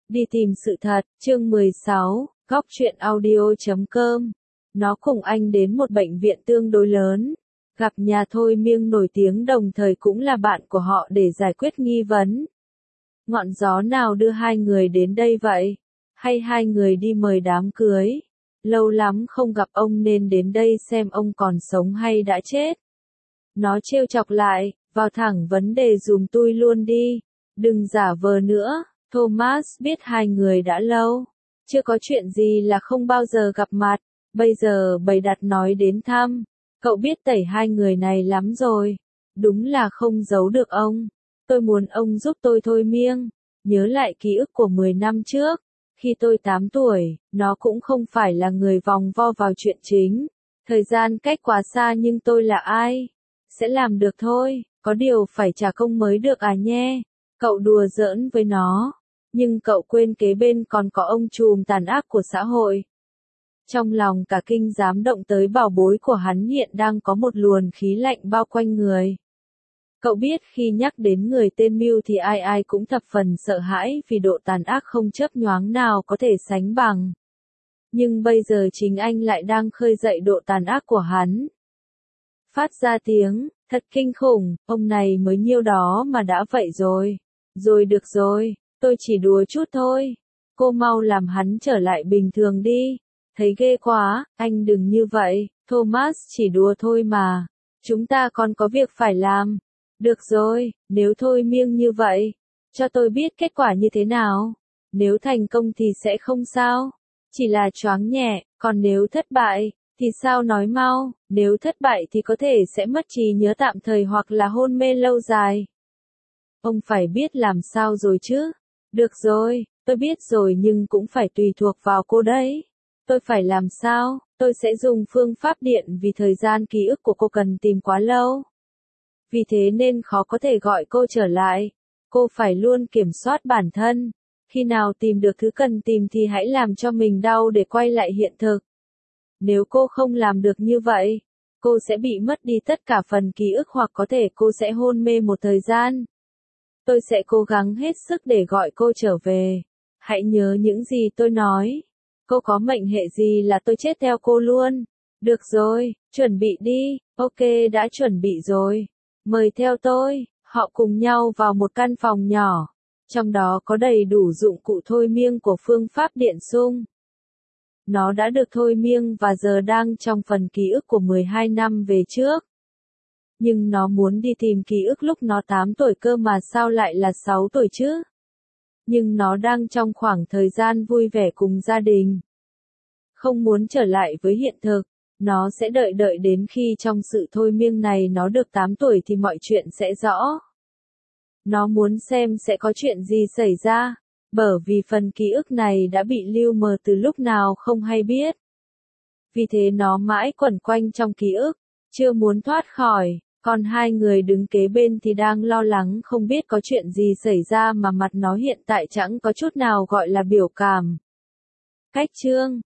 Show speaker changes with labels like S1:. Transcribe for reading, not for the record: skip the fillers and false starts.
S1: Đi tìm sự thật, chương 16, góc truyện audio.com. Nó cùng anh đến một bệnh viện tương đối lớn, gặp nhà thôi miêng nổi tiếng đồng thời cũng là bạn của họ để giải quyết nghi vấn. Ngọn gió nào đưa hai người đến đây vậy? Hay hai người đi mời đám cưới? Lâu lắm không gặp ông nên đến đây xem ông còn sống hay đã chết. Nó trêu chọc lại, vào thẳng vấn đề dùm tôi luôn đi, đừng giả vờ nữa. Thomas biết hai người đã lâu, chưa có chuyện gì là không bao giờ gặp mặt, bây giờ bày đặt nói đến thăm. Cậu biết tẩy hai người này lắm rồi, đúng là không giấu được ông. Tôi muốn ông giúp tôi thôi miêng, nhớ lại ký ức của 10 năm trước. Khi tôi 8 tuổi, nó cũng không phải là người vòng vo vào chuyện chính. Thời gian cách quá xa nhưng tôi là ai? Sẽ làm được thôi, có điều phải trả công mới được à nhé. Cậu đùa giỡn với nó. Nhưng cậu quên kế bên còn có ông trùm tàn ác của xã hội. Trong lòng cả kinh dám động tới bảo bối của hắn hiện đang có một luồng khí lạnh bao quanh người. Cậu biết khi nhắc đến người tên Mưu thì ai ai cũng thập phần sợ hãi vì độ tàn ác không chớp nhoáng nào có thể sánh bằng. Nhưng bây giờ chính anh lại đang khơi dậy độ tàn ác của hắn. Phát ra tiếng, thật kinh khủng, ông này mới nhiêu đó mà đã vậy rồi. Rồi được rồi. Tôi chỉ đùa chút thôi. Cô mau làm hắn trở lại bình thường đi. Thấy ghê quá, anh đừng như vậy. Thomas chỉ đùa thôi mà. Chúng ta còn có việc phải làm. Được rồi, nếu thôi miêng như vậy, cho tôi biết kết quả như thế nào. Nếu thành công thì sẽ không sao. Chỉ là choáng nhẹ, còn nếu thất bại, thì sao nói mau. Nếu thất bại thì có thể sẽ mất trí nhớ tạm thời hoặc là hôn mê lâu dài. Ông phải biết làm sao rồi chứ. Được rồi, tôi biết rồi nhưng cũng phải tùy thuộc vào cô đấy. Tôi phải làm sao? Tôi sẽ dùng phương pháp điện vì thời gian ký ức của cô cần tìm quá lâu. Vì thế nên khó có thể gọi cô trở lại. Cô phải luôn kiểm soát bản thân. Khi nào tìm được thứ cần tìm thì hãy làm cho mình đau để quay lại hiện thực. Nếu cô không làm được như vậy, cô sẽ bị mất đi tất cả phần ký ức hoặc có thể cô sẽ hôn mê một thời gian. Tôi sẽ cố gắng hết sức để gọi cô trở về. Hãy nhớ những gì tôi nói. Cô có mệnh hệ gì là tôi chết theo cô luôn. Được rồi, chuẩn bị đi. Ok, đã chuẩn bị rồi. Mời theo tôi. Họ cùng nhau vào một căn phòng nhỏ. Trong đó có đầy đủ dụng cụ thôi miêng của phương pháp điện xung. Nó đã được thôi miêng và giờ đang trong phần ký ức của 12 năm về trước. Nhưng nó muốn đi tìm ký ức lúc nó 8 tuổi cơ mà sao lại là 6 tuổi chứ? Nhưng nó đang trong khoảng thời gian vui vẻ cùng gia đình. Không muốn trở lại với hiện thực, nó sẽ đợi đến khi trong sự thôi miêng này nó được 8 tuổi thì mọi chuyện sẽ rõ. Nó muốn xem sẽ có chuyện gì xảy ra, bởi vì phần ký ức này đã bị lưu mờ từ lúc nào không hay biết. Vì thế nó mãi quẩn quanh trong ký ức, chưa muốn thoát khỏi. Còn hai người đứng kế bên thì đang lo lắng không biết có chuyện gì xảy ra mà mặt nó hiện tại chẳng có chút nào gọi là biểu cảm. Cách chương